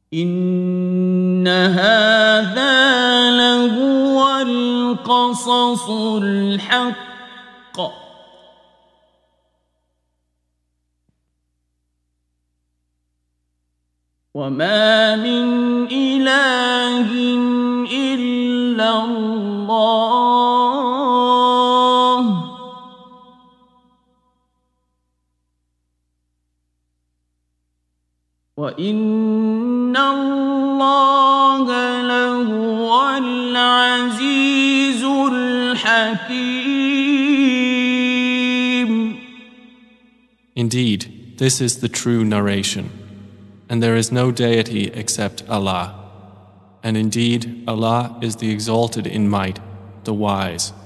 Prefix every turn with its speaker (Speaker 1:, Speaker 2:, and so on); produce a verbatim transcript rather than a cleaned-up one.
Speaker 1: إن هذا لهو القصص الحق وما من إله إلا الله وإن الله لهو العزيز الحكيم.
Speaker 2: Indeed, this is the true narration, and there is no deity except Allah. And indeed, Allah is the exalted in might, the wise.